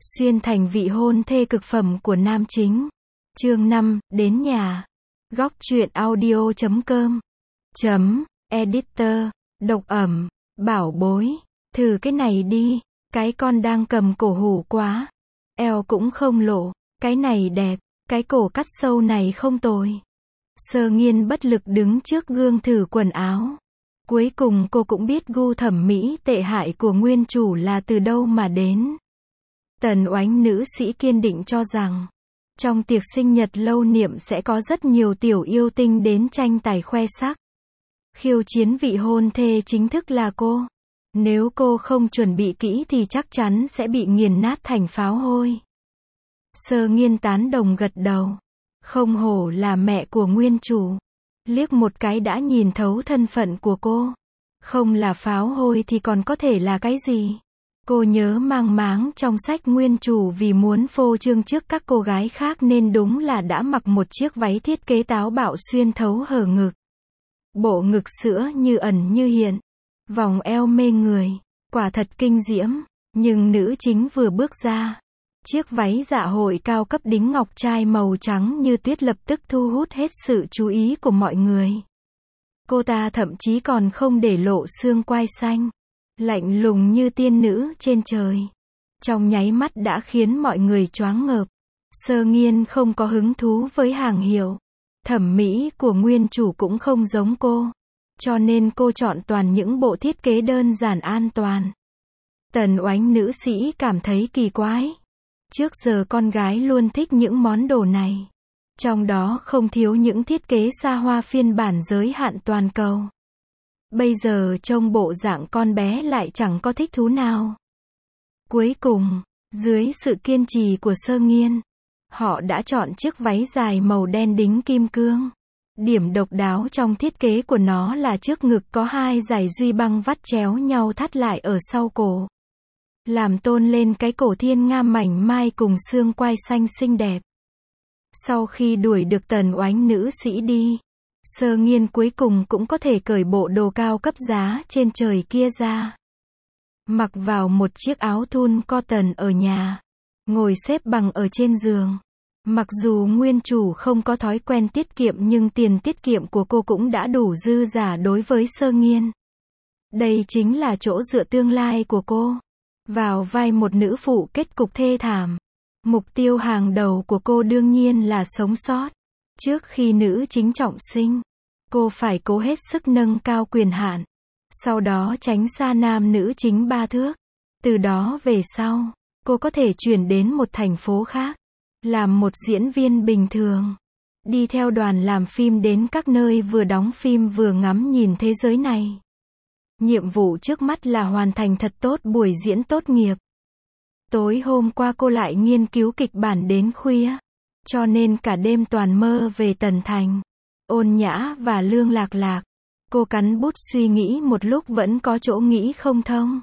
Xuyên thành vị hôn thê cực phẩm của nam chính. Chương 5, đến nhà. Góc truyện audio.com Editor, độc ẩm, bảo bối, thử cái này đi, cái con đang cầm cổ hủ quá. Eo cũng không lộ, cái này đẹp, cái cổ cắt sâu này không tồi. Sơ Nghiên bất lực đứng trước gương thử quần áo. Cuối cùng cô cũng biết gu thẩm mỹ tệ hại của nguyên chủ là từ đâu mà đến. Tần Oánh nữ sĩ kiên định cho rằng, trong tiệc sinh nhật lâu niệm sẽ có rất nhiều tiểu yêu tinh đến tranh tài khoe sắc. Khiêu chiến vị hôn thê chính thức là cô. Nếu cô không chuẩn bị kỹ thì chắc chắn sẽ bị nghiền nát thành pháo hôi. Sơ Nghiên tán đồng gật đầu. Không hổ là mẹ của nguyên chủ. Liếc một cái đã nhìn thấu thân phận của cô. Không là pháo hôi thì còn có thể là cái gì? Cô nhớ mang máng trong sách nguyên chủ vì muốn phô trương trước các cô gái khác nên đúng là đã mặc một chiếc váy thiết kế táo bạo xuyên thấu hở ngực. Bộ ngực sữa như ẩn như hiện. Vòng eo mê người. Quả thật kinh diễm. Nhưng nữ chính vừa bước ra. Chiếc váy dạ hội cao cấp đính ngọc trai màu trắng như tuyết lập tức thu hút hết sự chú ý của mọi người. Cô ta thậm chí còn không để lộ xương quai xanh. Lạnh lùng như tiên nữ trên trời. Trong nháy mắt đã khiến mọi người choáng ngợp. Sơ Nghiên không có hứng thú với hàng hiệu. Thẩm mỹ của nguyên chủ cũng không giống cô. Cho nên cô chọn toàn những bộ thiết kế đơn giản an toàn. Tần Oánh nữ sĩ cảm thấy kỳ quái. Trước giờ con gái luôn thích những món đồ này. Trong đó không thiếu những thiết kế xa hoa phiên bản giới hạn toàn cầu. Bây giờ trông bộ dạng con bé lại chẳng có thích thú nào. Cuối cùng, dưới sự kiên trì của Sơ Nghiên, họ đã chọn chiếc váy dài màu đen đính kim cương. Điểm độc đáo trong thiết kế của nó là trước ngực có hai dải duy băng vắt chéo nhau thắt lại ở sau cổ. Làm tôn lên cái cổ thiên nga mảnh mai cùng xương quai xanh xinh đẹp. Sau khi đuổi được Tần Oánh nữ sĩ đi, Sơ Nghiên cuối cùng cũng có thể cởi bộ đồ cao cấp giá trên trời kia ra. Mặc vào một chiếc áo thun cotton ở nhà. Ngồi xếp bằng ở trên giường. Mặc dù nguyên chủ không có thói quen tiết kiệm nhưng tiền tiết kiệm của cô cũng đã đủ dư giả đối với Sơ Nghiên. Đây chính là chỗ dựa tương lai của cô. Vào vai một nữ phụ kết cục thê thảm. Mục tiêu hàng đầu của cô đương nhiên là sống sót. Trước khi nữ chính trọng sinh, cô phải cố hết sức nâng cao quyền hạn. Sau đó tránh xa nam nữ chính 3 thước. Từ đó về sau, cô có thể chuyển đến một thành phố khác. Làm một diễn viên bình thường. Đi theo đoàn làm phim đến các nơi vừa đóng phim vừa ngắm nhìn thế giới này. Nhiệm vụ trước mắt là hoàn thành thật tốt buổi diễn tốt nghiệp. Tối hôm qua cô lại nghiên cứu kịch bản đến khuya. Cho nên cả đêm toàn mơ về Tần Thành, Ôn Nhã và Lương Lạc Lạc. Cô cắn bút suy nghĩ một lúc vẫn có chỗ nghĩ không thông.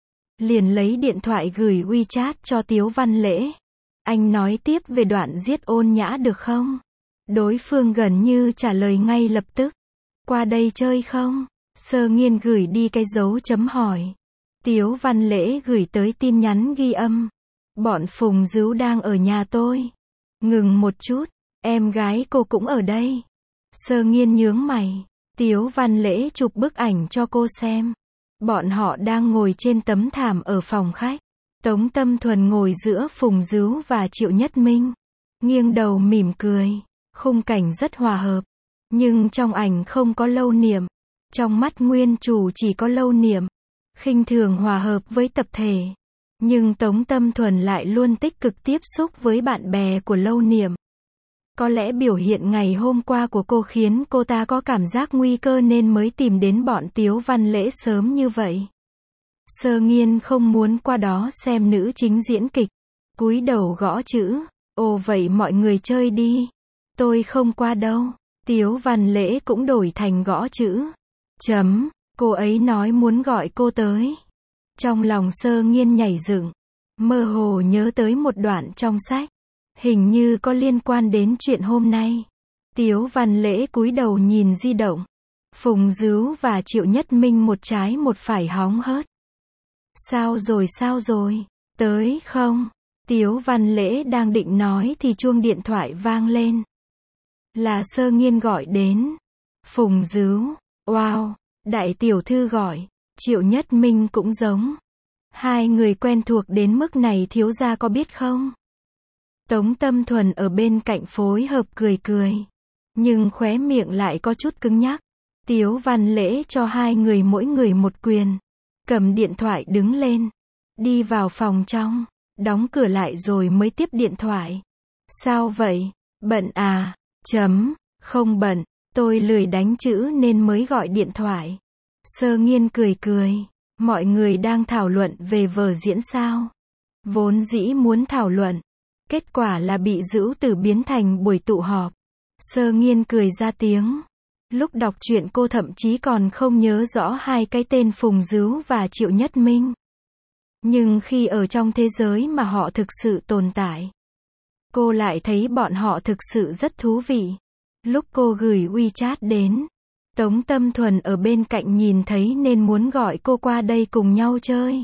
Liền lấy điện thoại gửi WeChat cho Tiếu Văn Lễ. Anh nói tiếp về đoạn giết Ôn Nhã được không? Đối phương gần như trả lời ngay lập tức. Qua đây chơi không? Sơ Nghiên gửi đi cái dấu chấm hỏi. Tiếu Văn Lễ gửi tới tin nhắn ghi âm. Bọn Phùng Dứu đang ở nhà tôi. Ngừng một chút, em gái cô cũng ở đây. Sơ Nghiên nhướng mày. Tiếu Văn Lễ chụp bức ảnh cho cô xem. Bọn họ đang ngồi trên tấm thảm ở phòng khách. Tống Tâm Thuần ngồi giữa Phùng Dứu và Triệu Nhất Minh. Nghiêng đầu mỉm cười. Khung cảnh rất hòa hợp. Nhưng trong ảnh không có Lâu Niệm. Trong mắt nguyên chủ chỉ có Lâu Niệm. Khinh thường hòa hợp với tập thể. Nhưng Tống Tâm Thuần lại luôn tích cực tiếp xúc với bạn bè của Lâu Niệm. Có lẽ biểu hiện ngày hôm qua của cô khiến cô ta có cảm giác nguy cơ nên mới tìm đến bọn Tiếu Văn Lễ sớm như vậy. Sơ Nghiên không muốn qua đó xem nữ chính diễn kịch. Cúi đầu gõ chữ. Ồ vậy mọi người chơi đi. Tôi không qua đâu. Tiếu Văn Lễ cũng đổi thành gõ chữ. Cô ấy nói muốn gọi cô tới. Trong lòng Sơ Nghiên nhảy dựng. Mơ hồ nhớ tới một đoạn trong sách. Hình như có liên quan đến chuyện hôm nay. Tiếu Văn Lễ cúi đầu nhìn di động. Phùng Dứu và Triệu Nhất Minh một trái một phải hóng hớt. Sao rồi? Tới không? Tiếu Văn Lễ đang định nói thì chuông điện thoại vang lên. Là Sơ Nghiên gọi đến. Phùng Dứu, wow, đại tiểu thư gọi, Triệu Nhất Minh cũng giống. Hai người quen thuộc đến mức này thiếu gia có biết không? Tống Tâm Thuần ở bên cạnh phối hợp cười cười. Nhưng khóe miệng lại có chút cứng nhắc. Tiếu Văn Lễ cho hai người mỗi người một quyền. Cầm điện thoại đứng lên. Đi vào phòng trong. Đóng cửa lại rồi mới tiếp điện thoại. Sao vậy? Bận à? Không bận. Tôi lười đánh chữ nên mới gọi điện thoại. Sơ Nghiên cười cười. Mọi người đang thảo luận về vở diễn sao? Vốn dĩ muốn thảo luận. Kết quả là bị Dữu Tử biến thành buổi tụ họp. Sơ Nghiên cười ra tiếng. Lúc đọc truyện cô thậm chí còn không nhớ rõ hai cái tên Phùng Dứu và Triệu Nhất Minh. Nhưng khi ở trong thế giới mà họ thực sự tồn tại, cô lại thấy bọn họ thực sự rất thú vị. Lúc cô gửi WeChat đến, Tống Tâm Thuần ở bên cạnh nhìn thấy nên muốn gọi cô qua đây cùng nhau chơi.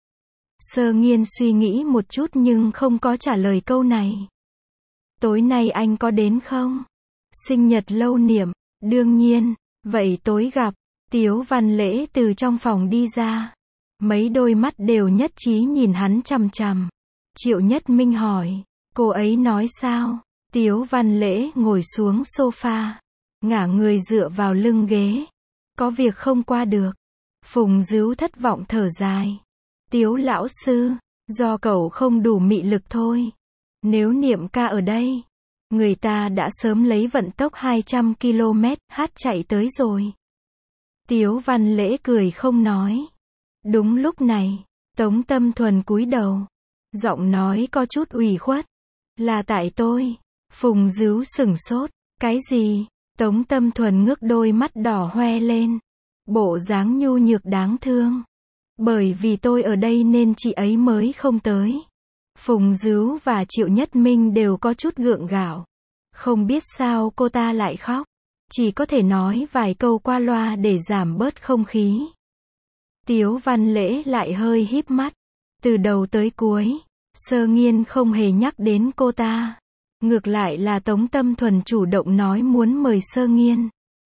Sơ Nghiên suy nghĩ một chút nhưng không có trả lời câu này. Tối nay anh có đến không? Sinh nhật Lâu Niệm, đương nhiên, vậy tối gặp. Tiếu Văn Lễ từ trong phòng đi ra. Mấy đôi mắt đều nhất trí nhìn hắn chằm chằm. Triệu Nhất Minh hỏi, cô ấy nói sao? Tiếu Văn Lễ ngồi xuống sofa, ngả người dựa vào lưng ghế. Có việc không qua được. Phùng Dứu thất vọng thở dài. Tiếu lão sư, do cậu không đủ mị lực thôi. Nếu Niệm ca ở đây, người ta đã sớm lấy vận tốc 200 km/h chạy tới rồi. Tiếu Văn Lễ cười không nói. Đúng lúc này, Tống Tâm Thuần cúi đầu. Giọng nói có chút ủy khuất. Là tại tôi. Phùng Dứu sửng sốt. Cái gì? Tống Tâm Thuần ngước đôi mắt đỏ hoe lên. Bộ dáng nhu nhược đáng thương. Bởi vì tôi ở đây nên chị ấy mới không tới. Phùng Dứu và Triệu Nhất Minh đều có chút gượng gạo. Không biết sao cô ta lại khóc. Chỉ có thể nói vài câu qua loa để giảm bớt không khí. Tiếu Văn Lễ lại hơi híp mắt. Từ đầu tới cuối, Sơ Nghiên không hề nhắc đến cô ta. Ngược lại là Tống Tâm Thuần chủ động nói muốn mời Sơ Nghiên.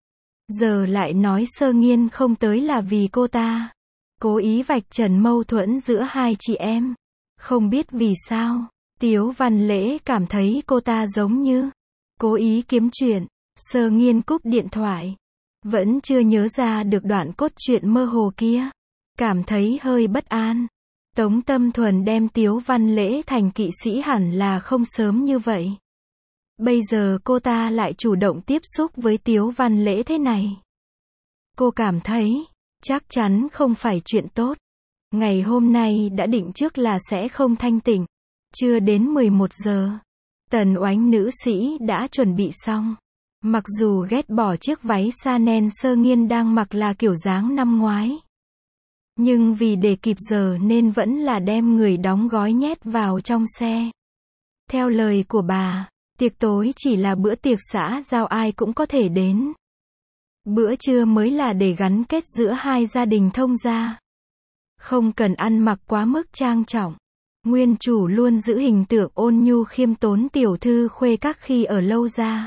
Giờ lại nói Sơ Nghiên không tới là vì cô ta. Cố ý vạch trần mâu thuẫn giữa hai chị em. Không biết vì sao, Tiếu Văn Lễ cảm thấy cô ta giống như cố ý kiếm chuyện. Sơ Nghiên cúp điện thoại. Vẫn chưa nhớ ra được đoạn cốt truyện mơ hồ kia. Cảm thấy hơi bất an. Tống Tâm Thuần đem Tiếu Văn Lễ thành kỵ sĩ hẳn là không sớm như vậy. Bây giờ cô ta lại chủ động tiếp xúc với Tiếu Văn Lễ thế này. Cô cảm thấy, chắc chắn không phải chuyện tốt. Ngày hôm nay đã định trước là sẽ không thanh tịnh. Chưa đến 11 giờ. Tần Oánh nữ sĩ đã chuẩn bị xong. Mặc dù ghét bỏ chiếc váy Chanel Sơ Nghiên đang mặc là kiểu dáng năm ngoái. Nhưng vì để kịp giờ nên vẫn là đem người đóng gói nhét vào trong xe. Theo lời của bà, tiệc tối chỉ là bữa tiệc xã giao ai cũng có thể đến. Bữa trưa mới là để gắn kết giữa hai gia đình thông gia. Không cần ăn mặc quá mức trang trọng. Nguyên chủ luôn giữ hình tượng ôn nhu khiêm tốn tiểu thư khuê các khi ở Lâu gia.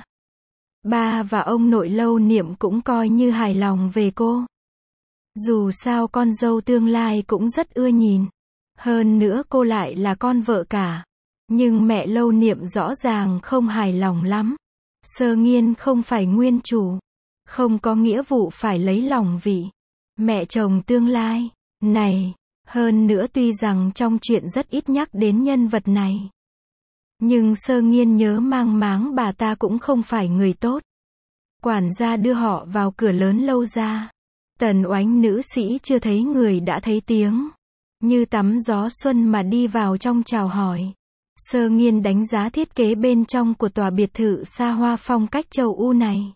Ba và ông nội Lâu Niệm cũng coi như hài lòng về cô. Dù sao con dâu tương lai cũng rất ưa nhìn. Hơn nữa cô lại là con vợ cả. Nhưng mẹ Lâu Niệm rõ ràng không hài lòng lắm. Sơ Nghiên không phải nguyên chủ. Không có nghĩa vụ phải lấy lòng vị mẹ chồng tương lai này. Hơn nữa tuy rằng trong chuyện rất ít nhắc đến nhân vật này. Nhưng Sơ Nghiên nhớ mang máng bà ta cũng không phải người tốt. Quản gia đưa họ vào cửa lớn Lâu gia. Tần Oánh nữ sĩ chưa thấy người đã thấy tiếng. Như tắm gió xuân mà đi vào trong chào hỏi. Sơ Nghiên đánh giá thiết kế bên trong của tòa biệt thự xa hoa phong cách châu Âu này.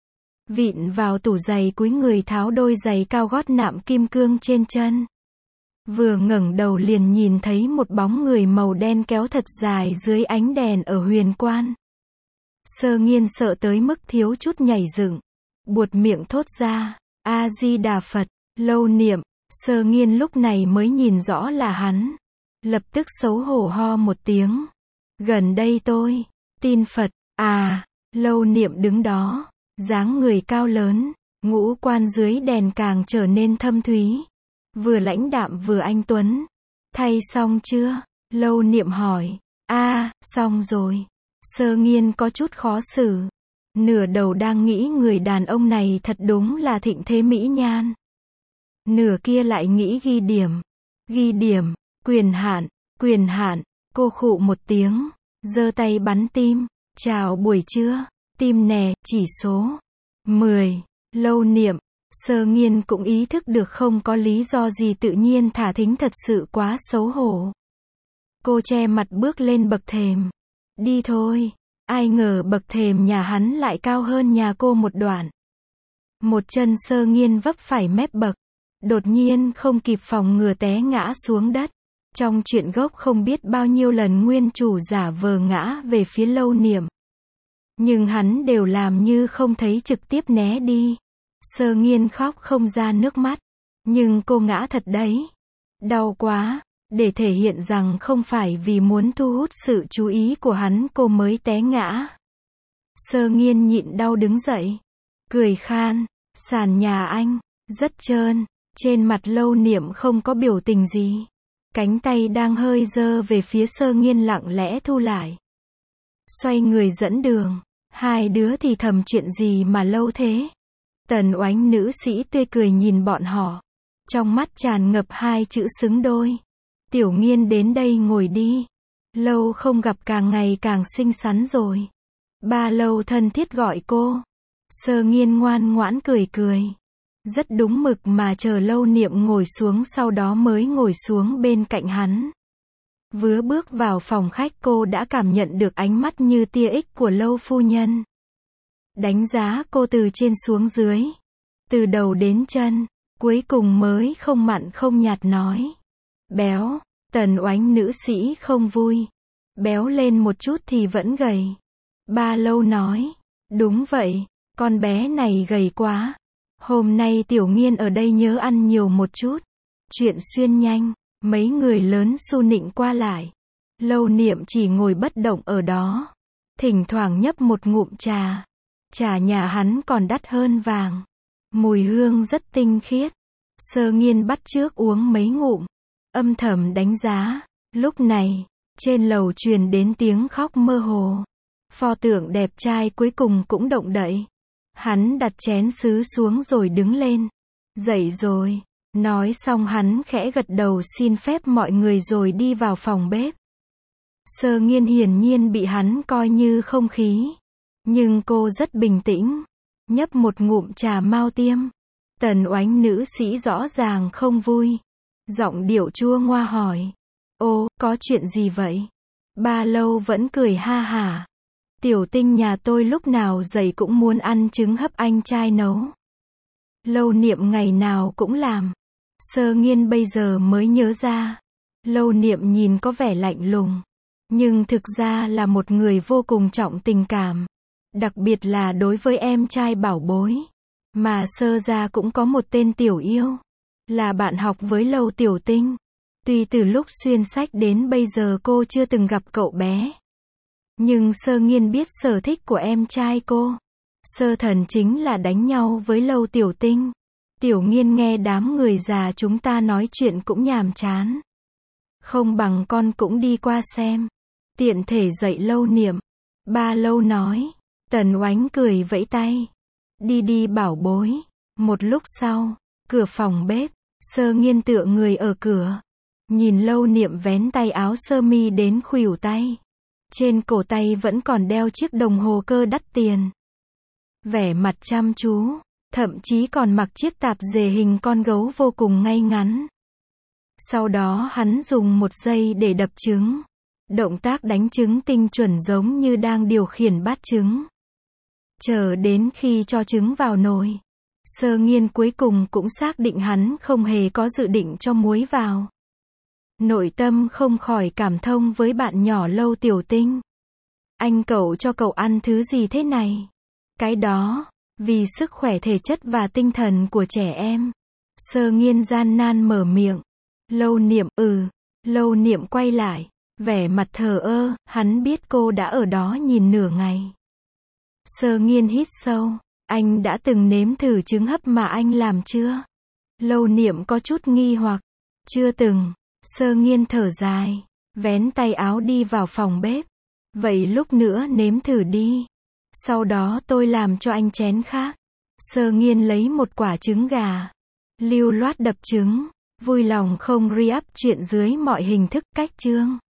Vịn vào tủ giày cúi người tháo đôi giày cao gót nạm kim cương trên chân. Vừa ngẩng đầu liền nhìn thấy một bóng người màu đen kéo thật dài dưới ánh đèn ở huyền quan. Sơ Nghiên sợ tới mức thiếu chút nhảy dựng. Buột miệng thốt ra, A Di Đà Phật, Lâu Niệm. Sơ Nghiên lúc này mới nhìn rõ là hắn. lập tức xấu hổ ho một tiếng. Gần đây tôi tin Phật. À, Lâu Niệm đứng đó, dáng người cao lớn, ngũ quan dưới đèn càng trở nên thâm thúy, vừa lãnh đạm vừa anh tuấn. Thay xong chưa? Lâu Niệm hỏi. Xong rồi. Sơ Nghiên có chút khó xử. Nửa đầu đang nghĩ người đàn ông này thật đúng là thịnh thế mỹ nhan. Nửa kia lại nghĩ ghi điểm. Ghi điểm, quyền hạn, cô khụ một tiếng, giơ tay bắn tim. Chào buổi trưa, tim nè, chỉ số 10. Lâu Niệm, Sơ Nghiên cũng ý thức được không có lý do gì tự nhiên thả thính thật sự quá xấu hổ. Cô che mặt bước lên bậc thềm. Đi thôi. Ai ngờ bậc thềm nhà hắn lại cao hơn nhà cô một đoạn. Một chân Sơ Nghiên vấp phải mép bậc. Đột nhiên không kịp phòng ngừa té ngã xuống đất. Trong truyện gốc không biết bao nhiêu lần nguyên chủ giả vờ ngã về phía Lâu Niệm. Nhưng hắn đều làm như không thấy trực tiếp né đi. Sơ Nghiên khóc không ra nước mắt. Nhưng cô ngã thật đấy. Đau quá. Để thể hiện rằng không phải vì muốn thu hút sự chú ý của hắn cô mới té ngã. Sơ Nghiên nhịn đau đứng dậy. Cười khan. Sàn nhà anh rất trơn. Trên mặt Lâu Niệm không có biểu tình gì. Cánh tay đang hơi giơ về phía Sơ Nghiên lặng lẽ thu lại. Xoay người dẫn đường. Hai đứa thì thầm chuyện gì mà lâu thế? Tần Oánh nữ sĩ tươi cười nhìn bọn họ. Trong mắt tràn ngập hai chữ xứng đôi. Tiểu Nghiên đến đây ngồi đi. Lâu không gặp càng ngày càng xinh xắn rồi. Ba Lâu thân thiết gọi cô. Sơ Nghiên ngoan ngoãn cười cười. Rất đúng mực mà chờ Lâu Niệm ngồi xuống sau đó mới ngồi xuống bên cạnh hắn. Vừa bước vào phòng khách cô đã cảm nhận được ánh mắt như tia ích của Lâu phu nhân. Đánh giá cô từ trên xuống dưới. Từ đầu đến chân. Cuối cùng mới không mặn không nhạt nói. Béo. Tần Oánh nữ sĩ không vui. Béo lên một chút thì vẫn gầy. Ba Lâu nói. Đúng vậy. Con bé này gầy quá. Hôm nay Tiểu Nghiên ở đây nhớ ăn nhiều một chút. Chuyện xuyên nhanh. Mấy người lớn xu nịnh qua lại. Lâu Niệm chỉ ngồi bất động ở đó. Thỉnh thoảng nhấp một ngụm trà. Trà nhà hắn còn đắt hơn vàng. Mùi hương rất tinh khiết. Sơ Nghiên bắt chước uống mấy ngụm. Âm thầm đánh giá. Lúc này, trên lầu truyền đến tiếng khóc mơ hồ. Pho tượng đẹp trai cuối cùng cũng động đậy. Hắn đặt chén sứ xuống rồi đứng lên. Dậy rồi. Nói xong hắn khẽ gật đầu xin phép mọi người rồi đi vào phòng bếp. Sơ Nghiên hiển nhiên bị hắn coi như không khí. Nhưng cô rất bình tĩnh. Nhấp một ngụm trà mao tiêm. Tần Oánh nữ sĩ rõ ràng không vui. Giọng điệu chua ngoa hỏi. Ô, có chuyện gì vậy? Ba Lâu vẫn cười ha hả. Tiểu Tinh nhà tôi lúc nào dậy cũng muốn ăn trứng hấp anh trai nấu. Lâu Niệm ngày nào cũng làm. Sơ Nghiên bây giờ mới nhớ ra. Lâu Niệm nhìn có vẻ lạnh lùng. Nhưng thực ra là một người vô cùng trọng tình cảm. Đặc biệt là đối với em trai bảo bối. Mà Sơ gia cũng có một tên Tiểu Yêu. Là bạn học với Lâu Tiểu Tinh. Tuy từ lúc xuyên sách đến bây giờ cô chưa từng gặp cậu bé. Nhưng Sơ Nghiên biết sở thích của em trai cô. Sơ Thần chính là đánh nhau với Lâu Tiểu Tinh. Tiểu Nghiên nghe đám người già chúng ta nói chuyện cũng nhàm chán. Không bằng con cũng đi qua xem. Tiện thể dạy Lâu Niệm. Ba Lâu nói. Tần Oánh cười vẫy tay. Đi đi bảo bối. Một lúc sau, cửa phòng bếp. Sơ Nghiên tựa người ở cửa. Nhìn Lâu Niệm vén tay áo sơ mi đến khuỷu tay. Trên cổ tay vẫn còn đeo chiếc đồng hồ cơ đắt tiền. Vẻ mặt chăm chú. Thậm chí còn mặc chiếc tạp dề hình con gấu vô cùng ngay ngắn. Sau đó hắn dùng một giây để đập trứng. Động tác đánh trứng tinh chuẩn giống như đang điều khiển bát trứng. Chờ đến khi cho trứng vào nồi. Sơ Nghiên cuối cùng cũng xác định hắn không hề có dự định cho muối vào. Nội tâm không khỏi cảm thông với bạn nhỏ Lâu Tiểu Tinh. Anh cậu cho cậu ăn thứ gì thế này? Cái đó, vì sức khỏe thể chất và tinh thần của trẻ em. Sơ Nghiên gian nan mở miệng. Lâu Niệm, Lâu Niệm quay lại, vẻ mặt thờ ơ, hắn biết cô đã ở đó nhìn nửa ngày. Sơ Nghiên hít sâu, anh đã từng nếm thử trứng hấp mà anh làm chưa? Lâu Niệm có chút nghi hoặc, chưa từng. Sơ Nghiên thở dài, vén tay áo đi vào phòng bếp. Vậy lúc nữa nếm thử đi. Sau đó tôi làm cho anh chén khác. Sơ Nghiên lấy một quả trứng gà, lưu loát đập trứng, vui lòng không re-up chuyện dưới mọi hình thức. Cách chương